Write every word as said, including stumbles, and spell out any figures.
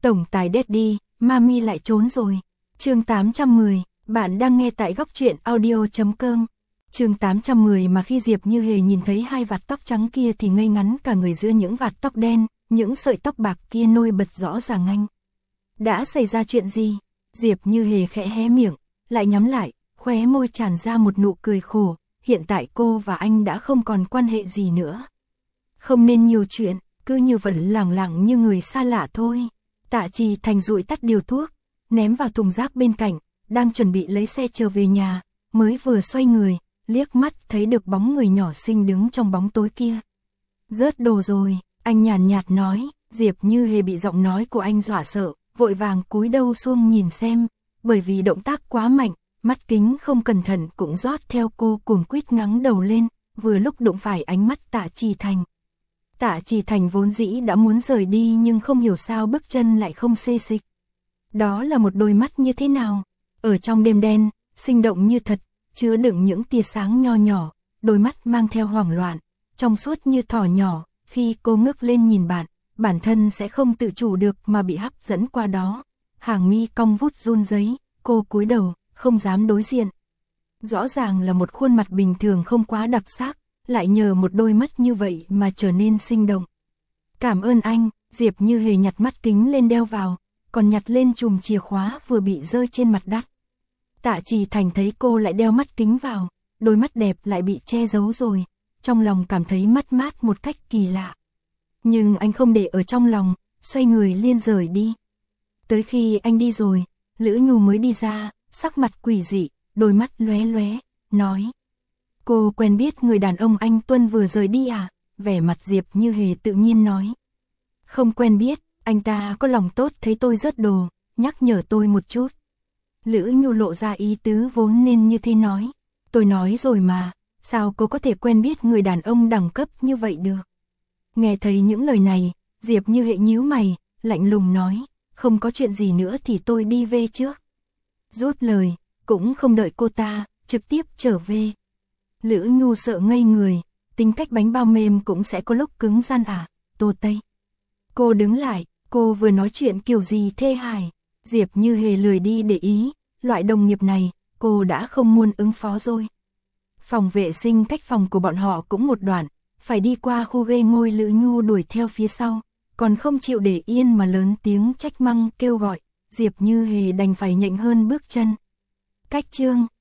Tổng tài Daddy, Mami lại trốn rồi. Chương tám trăm mười, bạn đang nghe tại góc truyện audio chấm com. Chương tám trăm mười mà khi Diệp Như Hề nhìn thấy hai vạt tóc trắng kia thì ngây ngắn cả người giữa những vạt tóc đen, những sợi tóc bạc kia nổi bật rõ ràng anh. Đã xảy ra chuyện gì? Diệp Như Hề khẽ hé miệng, lại nhắm lại, khóe môi tràn ra một nụ cười khổ, hiện tại cô và anh đã không còn quan hệ gì nữa. Không nên nhiều chuyện, cứ như vẫn lẳng lặng như người xa lạ thôi. Tạ Trì Thành dụi tắt điều thuốc, ném vào thùng rác bên cạnh, đang chuẩn bị lấy xe trở về nhà, mới vừa xoay người, liếc mắt thấy được bóng người nhỏ xinh đứng trong bóng tối kia. Rớt đồ rồi, anh nhàn nhạt, nhạt nói. Diệp Như Hề bị giọng nói của anh dọa sợ, vội vàng cúi đầu xuống nhìn xem, bởi vì động tác quá mạnh, mắt kính không cẩn thận cũng rót theo cô cuồng quýt ngắng đầu lên, vừa lúc đụng phải ánh mắt Tạ Trì Thành. Tạ Trì Thành vốn dĩ đã muốn rời đi nhưng không hiểu sao bước chân lại không xê xích. Đó là một đôi mắt như thế nào? Ở trong đêm đen, sinh động như thật, chứa đựng những tia sáng nho nhỏ, đôi mắt mang theo hoảng loạn, trong suốt như thỏ nhỏ, khi cô ngước lên nhìn bạn, bản thân sẽ không tự chủ được mà bị hấp dẫn qua đó. Hàng mi cong vút run rẩy, cô cúi đầu, không dám đối diện. Rõ ràng là một khuôn mặt bình thường không quá đặc sắc, lại nhờ một đôi mắt như vậy mà trở nên sinh động. Cảm ơn anh, Diệp Như Hề nhặt mắt kính lên đeo vào, còn nhặt lên chùm chìa khóa vừa bị rơi trên mặt đất. Tạ Trì Thành thấy cô lại đeo mắt kính vào, đôi mắt đẹp lại bị che giấu rồi, trong lòng cảm thấy mất mát một cách kỳ lạ. Nhưng anh không để ở trong lòng, xoay người liên rời đi. Tới khi anh đi rồi, Lữ Nhu mới đi ra, sắc mặt quỷ dị, đôi mắt lóe lóe, nói. Cô quen biết người đàn ông anh Tuân vừa rời đi à? Vẻ mặt Diệp Như Hề tự nhiên nói. Không quen biết, anh ta có lòng tốt thấy tôi rớt đồ, nhắc nhở tôi một chút. Lữ Nhu lộ ra ý tứ vốn nên như thế nói. Tôi nói rồi mà, sao cô có thể quen biết người đàn ông đẳng cấp như vậy được? Nghe thấy những lời này, Diệp Như Hề nhíu mày, lạnh lùng nói. Không có chuyện gì nữa thì tôi đi về trước. Rút lời, cũng không đợi cô ta, trực tiếp trở về. Lữ Nhu sợ ngây người, tính cách bánh bao mềm cũng sẽ có lúc cứng rắn à, Tô Tây. Cô đứng lại, cô vừa nói chuyện kiểu gì thê hài. Diệp Như Hề lười đi để ý, loại đồng nghiệp này, cô đã không muốn ứng phó rồi. Phòng vệ sinh cách phòng của bọn họ cũng một đoạn, phải đi qua khu ghê ngôi. Lữ Nhu đuổi theo phía sau, còn không chịu để yên mà lớn tiếng trách mắng kêu gọi, Diệp Như Hề đành phải nhịn hơn bước chân. Cách chương,